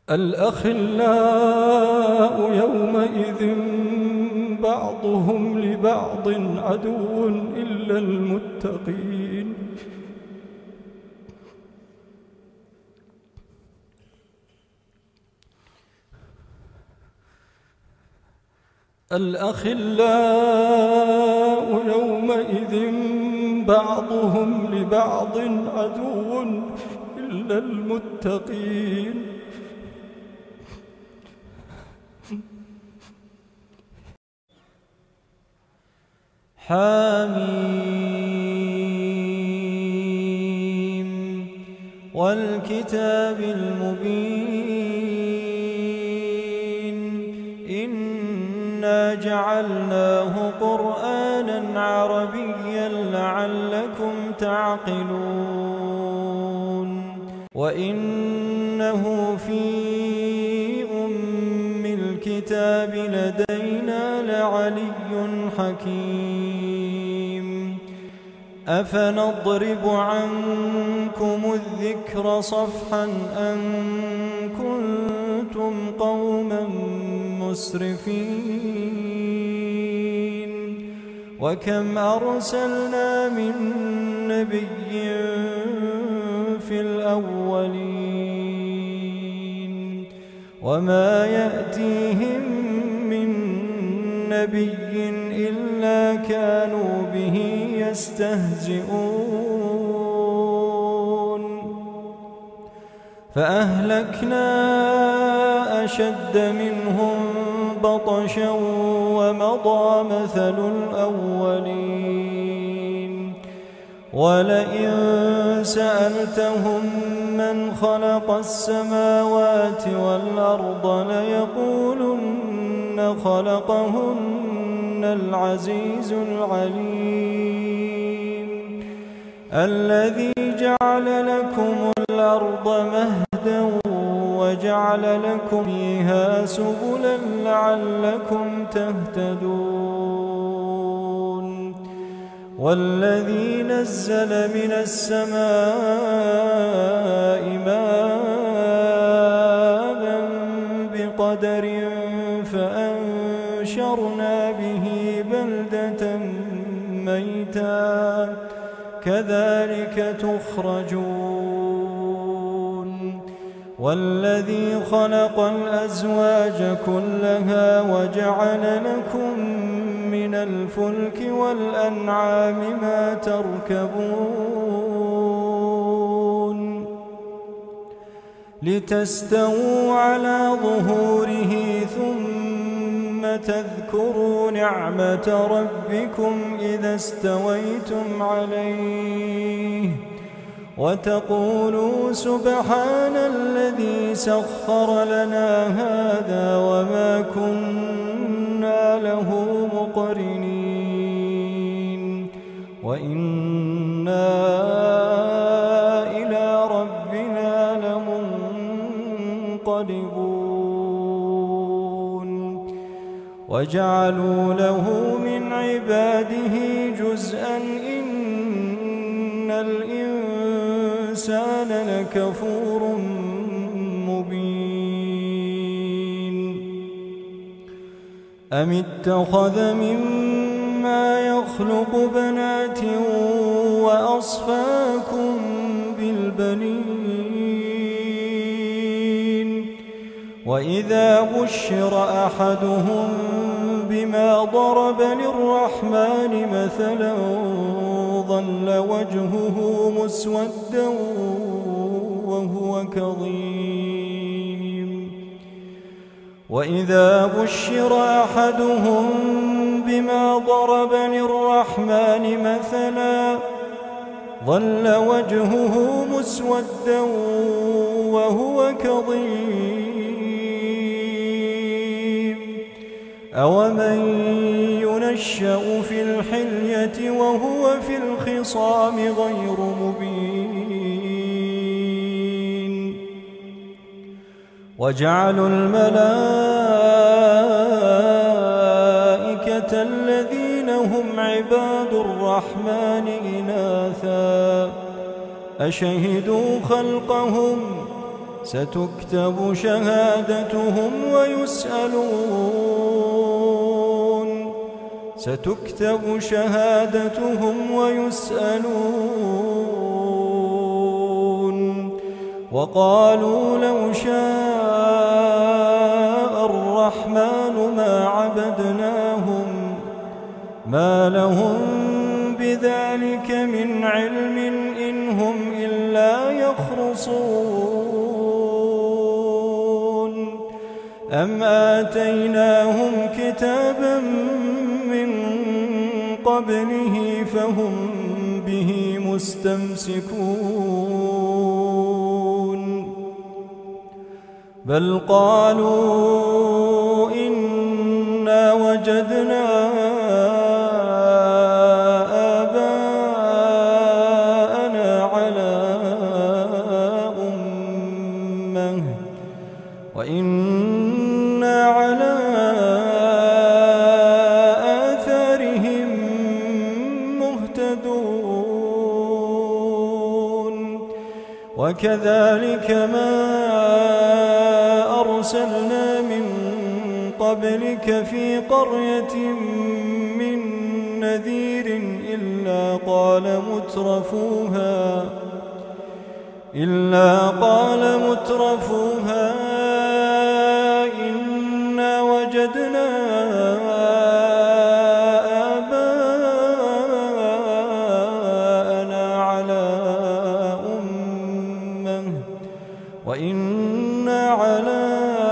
الأخلاء يومئذ بعضهم لبعض عدو إلا المتقين. الأخلاء يومئذ بعضهم لبعض عدو إلا المتقين. حميم والكتاب المبين إنا جعلناه قرآنا عربيا لعلكم تعقلون وإنه في أم الكتاب لدينا لعلي حكيم. أفنضرب عنكم الذكر صفحا أن كنتم قوما مسرفين وكم أرسلنا من نبي في الأولين وما يأتيهم من نبي إلا كانوا به يستهزئون فأهلكنا أشد منهم بطشا ومضى مثل الأولين ولئن سألتهم من خلق السماوات والأرض ليقولن خلقهن العزيز العليم الذي جعل لكم الأرض مهدا وجعل لكم فيها سبلا لعلكم تهتدون والذي نزل من السماء ماء بقدر فأنشرنا به بلدة ميتا كذلك تخرجون والذي خلق الأزواج كلها وجعل لكم من الفلك والأنعام ما تركبون لتستووا على ظهوره ثم تذكروا نعمة ربكم إذا استويتم عليه وتقولوا سبحان الذي سخر لنا هذا وما كنا له مقرنين وإنا إلى ربنا لمنقلبون وجعلوا له من عباده جزءا إن الإنسان لكفور مبين أم اتخذ مما يخلق بنات وأصفاكم بالبنين وإذا بشر أحدهم بما ضرب للرحمن مثلا ظل وجهه مسودا وهو كظيم وإذا بشر أحدهم بما ضرب للرحمن مثلا ظل وجهه مسودا وهو كظيم أومن ينشأ في الحلية وهو في الخصام غير مبين وجعلوا الملائكة الذين هم عباد الرحمن إناثا أشهدوا خلقهم ستكتب شهادتهم ويسألون وقالوا لو شاء الرحمن ما عبدناهم ما لهم بذلك من علم إن هم إلا يخرصون أم آتيناهم كتابا من قبله فهم به مستمسكون بل قالوا إنا وجدنا آباءنا على أمة وإنا على آثارهم مهتدون وكذلك ما أرسلنا من قبلك في قرية من نذير إلا قال مترفوها إنا وجدنا آباءنا على أمة وإنا على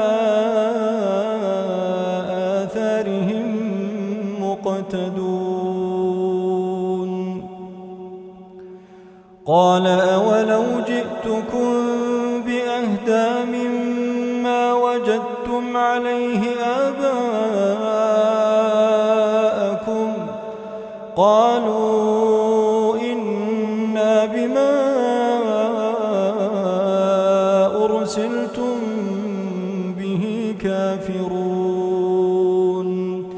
آثارهم مقتدون قال أولو جئتكم بأهدى مما وجدتم عليه آباءكم قالوا إنا بما أرسلتم به كافرون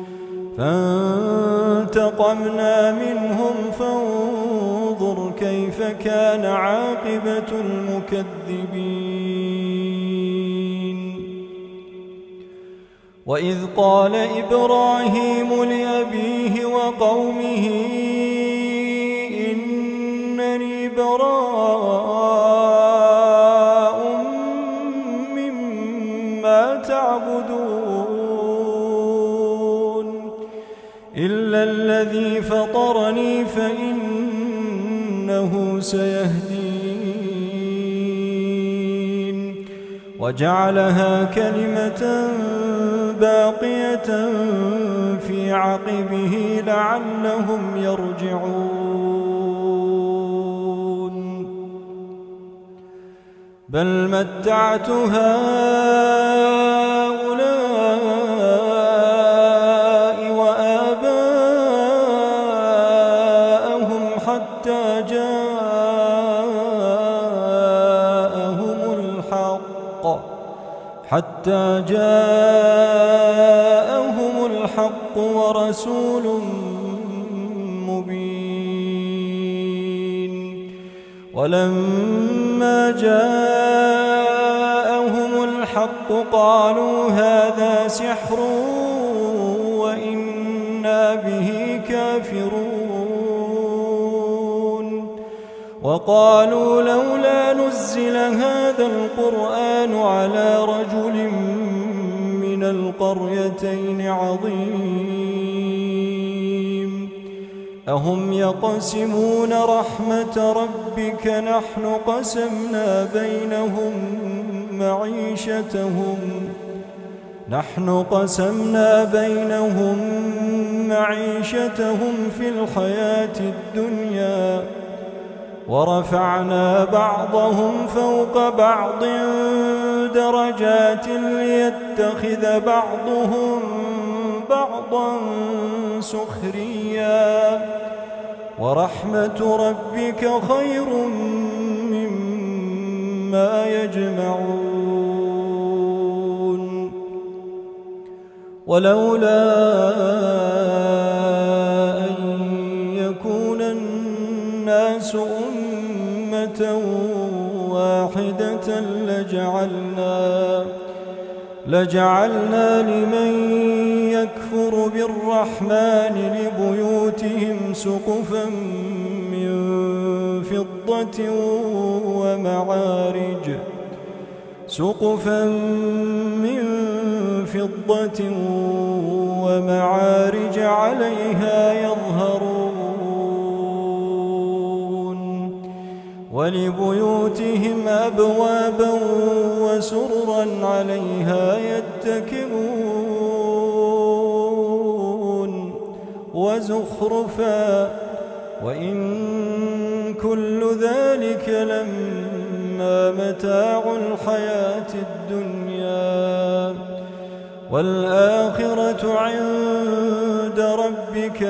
فانتقمنا منهم فانظر كيف كان عاقبة المكذبين وإذ قال إبراهيم لأبيه وقومه إنني براء مما تعبدون إلا الذي فطرني فإنه سيهدين وجعلها كلمة باقية في عقبه لعلهم يرجعون بل متعت هؤلاء وآباءهم حتى جاءهم الحق ورسول مبين ولما جاءهم الحق قالوا هذا سحر وإنا به كافرون وقالوا لولا نزل هذا القرآن على رجل من القريتين عظيم أهم يقسمون رحمة ربك نحن قسمنا بينهم معيشتهم في الحياة الدنيا ورفعنا بعضهم فوق بعض درجات ليتخذ بعضهم بعضا سخريا ورحمة ربك خير مما يجمعون ولولا أن يكون الناس أمة واحدة واحدة لجعلنا لمن يكفر بالرحمن لبيوتهم سقفا من فضة ومعارج عليها يظهرون ولبيوتهم أبوابا وسررا عليها يتكئون وزخرفا وإن كل ذلك لما متاع الحياة الدنيا والآخرة عند ربك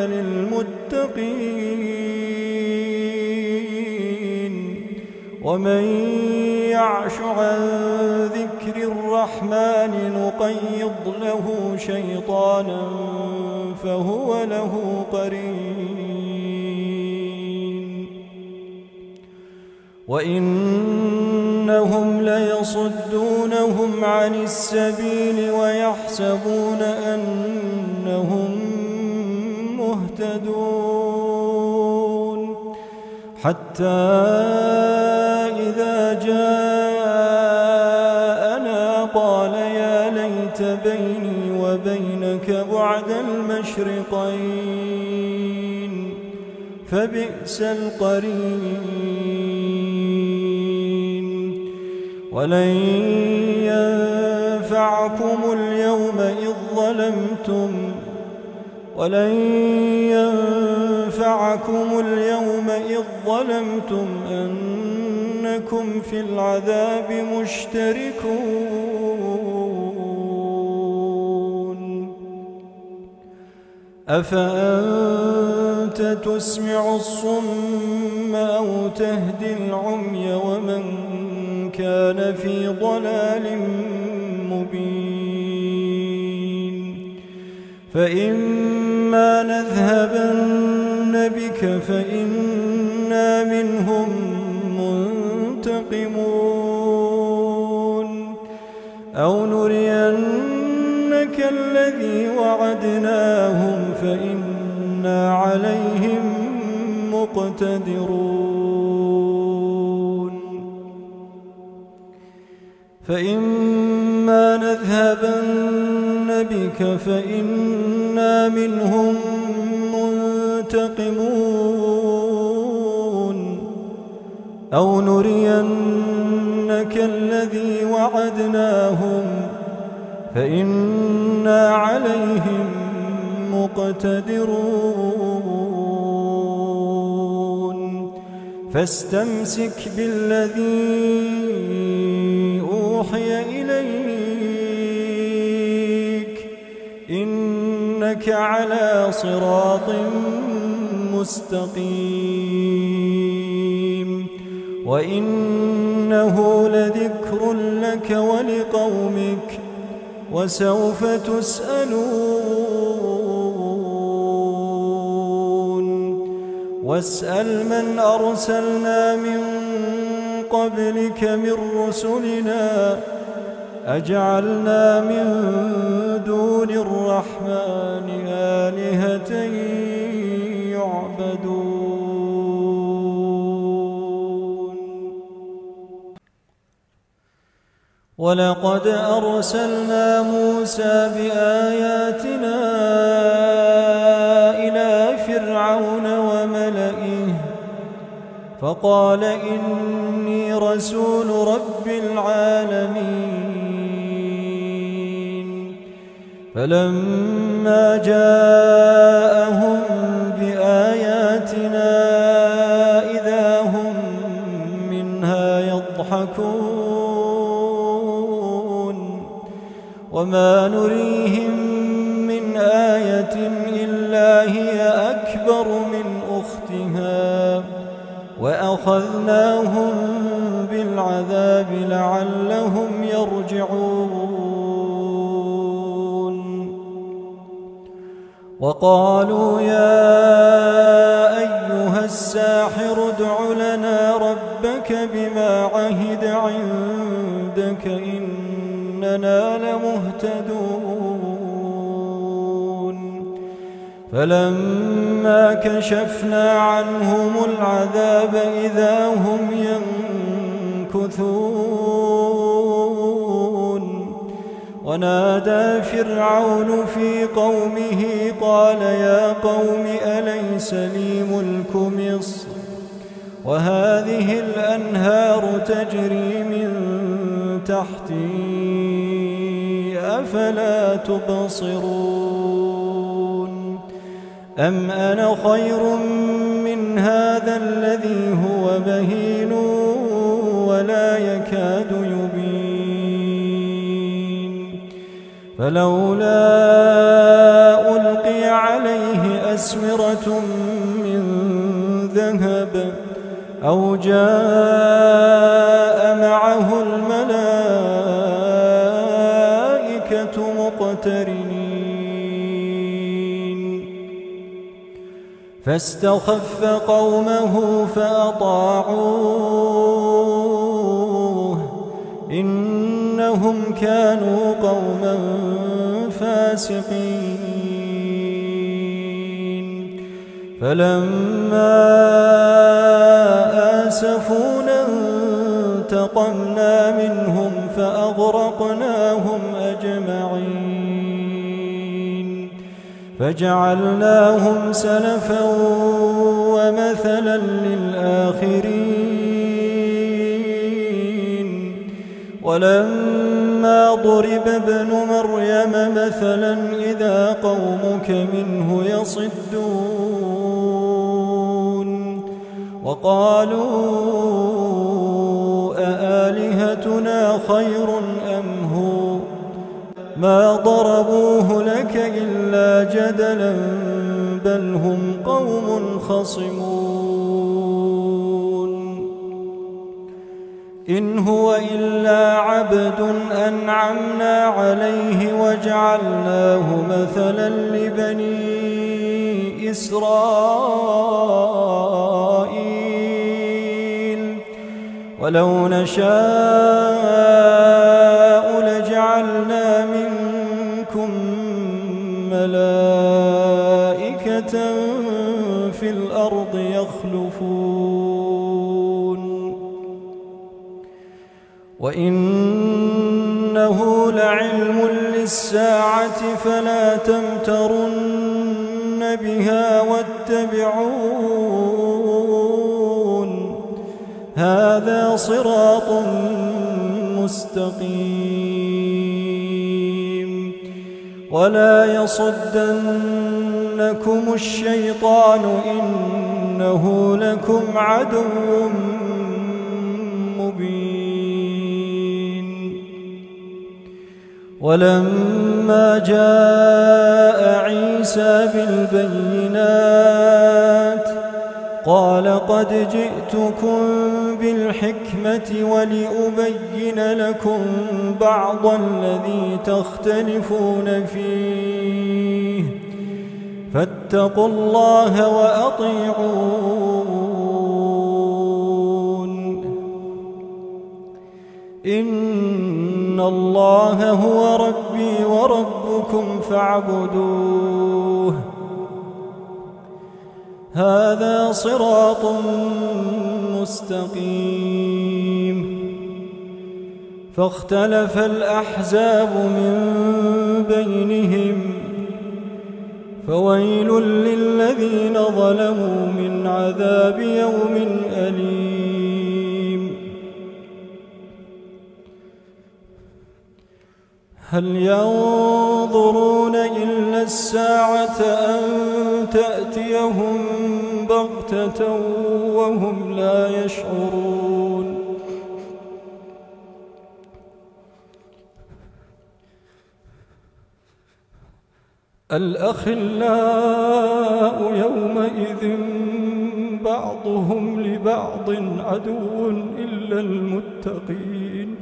للمتقين ومن يعش عن ذكر الرحمن نقيض له شيطانا فهو له قرين وإنهم ليصدونهم عن السبيل ويحسبون أنهم مهتدون حتى إذا جاءنا قال يا ليت بيني وبينك بعد المشرقين فبئس القرين ولن ينفعكم اليوم إذ ظلمتم أنكم في العذاب مشتركون أفأنت تسمع الصم أو تهدي العمي ومن كان في ضلال مبين فإما نذهبن بك فإنا منهم منتقمون أو نرينك الذي وعدناهم فإنا عليهم مقتدرون فإما نذهبن بك فإنا منهم منتقمون أو نرينك الذي وعدناهم فإنا عليهم مقتدرون فاستمسك بالذي أوحي إليك إنك على صراط مستقيم وإنه لذكر لك ولقومك وسوف تسألون واسأل من أرسلنا من قبلك من رسلنا أجعلنا من دون الرحمن آلهة يعبدون ولقد أرسلنا موسى بآياتنا إلى فرعون وملئه فقال إني رسول رب العالمين فلما جاءهم بآياتنا إذا هم منها يضحكون وما نريهم من آية إلا هي أكبر من أختها وأخذناهم بالعذاب لعلهم يرجعون وقالوا يا أيها الساحر ادع لنا ربك ربك بما عهد عندك إننا لمهتدون فلما كشفنا عنهم العذاب إذا هم ينكثون ونادى فرعون في قومه قال يا قوم أليس لي ملك مصر وهذه الأنهار تجري من تحتي أفلا تبصرون أم أنا خير من هذا الذي هو مهين ولا يكاد يبين فلولا ألقي عليه أسورة من ذهب أو جاء معه الملائكة مقترنين فاستخف قومه فأطاعوه إنهم كانوا قوما فاسقين فلما آسفونا انتقمنا منهم فأغرقناهم أجمعين فجعلناهم سلفا ومثلا للآخرين ولما ضرب ابن مريم مثلا إذا قومك منه يصدون وقالوا أآلهتنا خير أم هو ما ضربوه لك إلا جدلا بل هم قوم خصمون إن هو إلا عبد أنعمنا عليه وجعلناه مثلا لبني إسرائيل ولو نشاء لجعلنا منكم ملائكة في الأرض يخلفون وإنه لعلم للساعة فلا تمترن بها واتبعون هذا صراط مستقيم ولا يصدنكم الشيطان إنه لكم عدو مبين ولما جاء عيسى بالبينات قال قد جئتكم بالحكمة ولأبين لكم بعض الذي تختلفون فيه فاتقوا الله وأطيعون إن الله هو ربي وربكم فاعبدوه هذا صراط مستقيم فاختلف الأحزاب من بينهم فويل للذين ظلموا من عذاب يوم أليم هل ينظرون إلا الساعة أن تأتيهم بغتة وهم لا يشعرون الأخلاء يومئذ بعضهم لبعض عدو إلا المتقين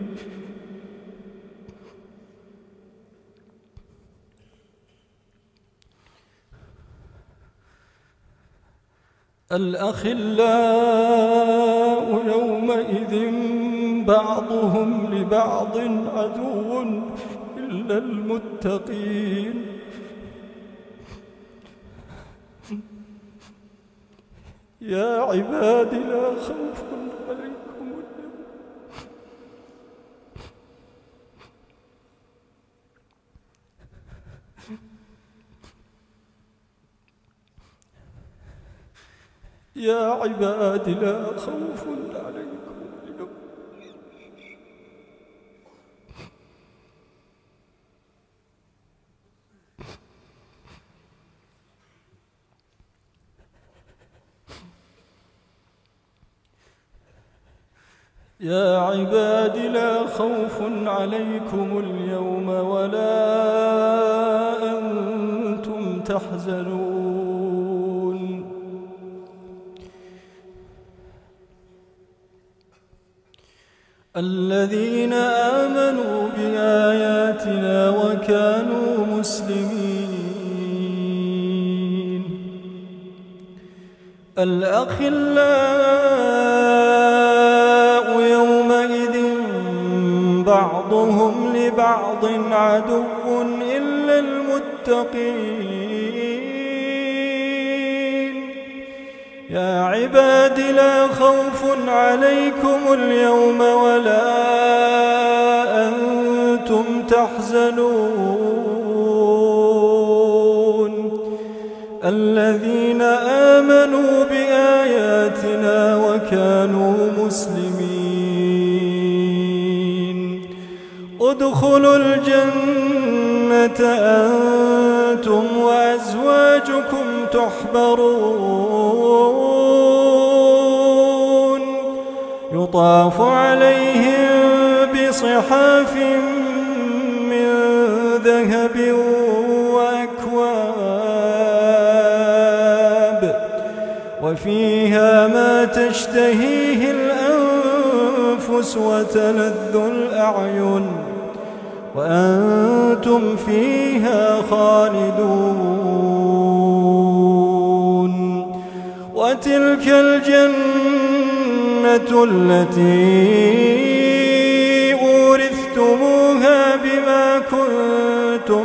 الأخلاء يومئذ يومئذ بعضهم لبعض عدو إلا المتقين يا عباد لا خوف عليكم اليوم يا عباد لا خوف عليكم اليوم يا عباد لا خوف عليكم اليوم ولا أنتم تحزنون الذين آمنوا بآياتنا وكانوا مسلمين الأخلاء يومئذ بعضهم لبعض عدو إلا المتقين يا عباد لا خوف عليكم اليوم ولا أنتم تحزنون الذين آمنوا بآياتنا وكانوا مسلمين ادخلوا الجنة أنتم وأزواجكم تحبرون يطاف عليهم بصحاف من ذهب وأكواب وفيها ما تشتهيه الأنفس وتلذ الأعين وأنتم فيها خالدون وتلك الجنة التي أورثتموها بما كنتم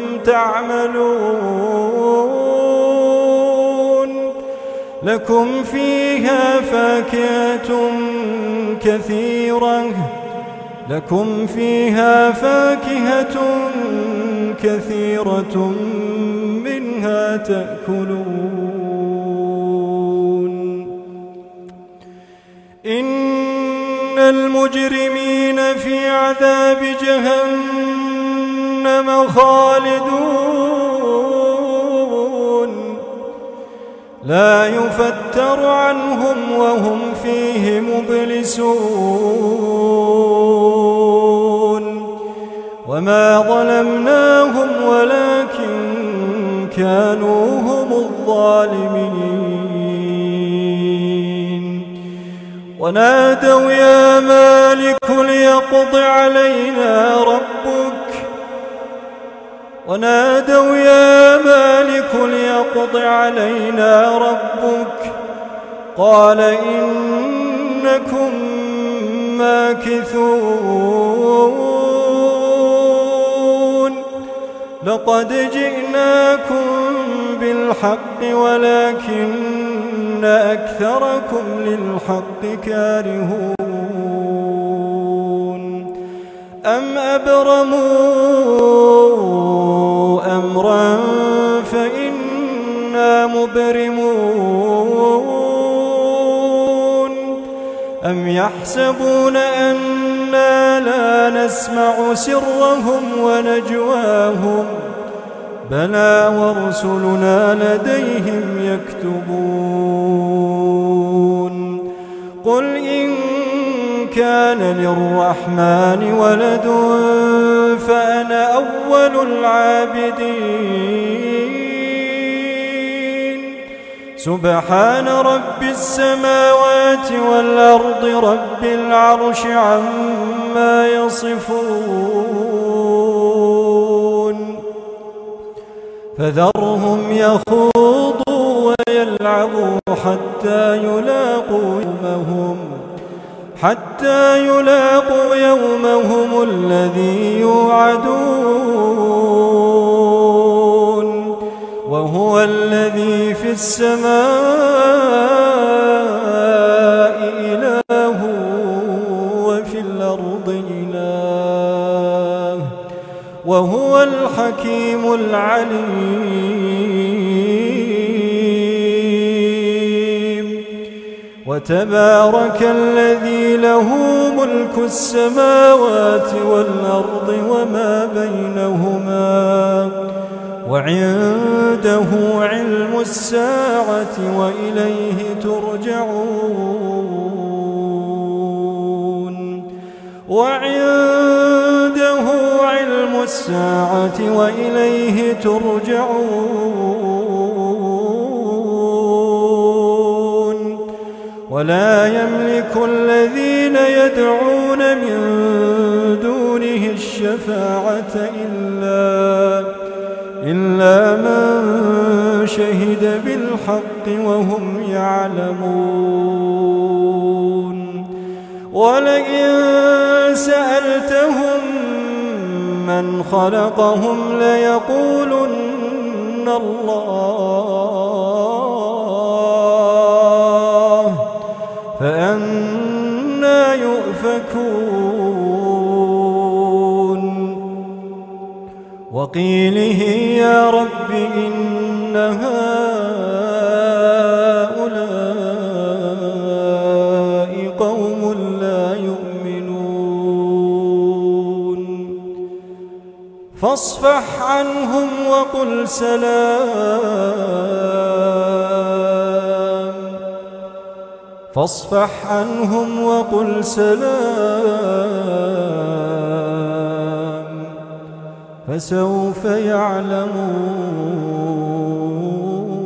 تعملون لكم فيها فاكهة كثيرة منها تأكلون إن المجرمين في عذاب جهنم خالدون لا يفتر عنهم وهم فيه مبلسون وما ظلمناهم ولكن كانوا هم الظالمين ونادوا يا مالك ليقض علينا ربك قال إنكم ماكثون لقد جئناكم بالحق ولكن أكثركم للحق كارهون أم أبرموا أمرا فإنا مبرمون أم يحسبون أنا لا نسمع سرهم ونجواهم بلى ورسلنا لديهم يكتبون قل إن كان للرحمن ولد فأنا أول العابدين سبحان رب السماوات والأرض رب العرش عما يصفون فذرهم يخوضوا ويلعبوا حتى يلاقوا يومهم حتى يلاقوا يومهم الذي يوعدون وهو الذي في السماء إله وفي الأرض إله وهو الحكيم العليم. وتبارك الذي له ملك السماوات والأرض وما بينهما وعنده علم الساعة وإليه ترجعون. وعنده علم الساعة وإليه ترجعون. ولا يملك الذين يدعون من دونه الشفاعة إلا من شهد بالحق وهم يعلمون. ولئن سألتهم من خلقهم ليقولن الله فأنى يؤفكون. وقيله يا رب إن هؤلاء قوم لا يؤمنون فاصفح عنهم وقل سلام فاصفح عنهم وقل سلام فسوف يعلمون.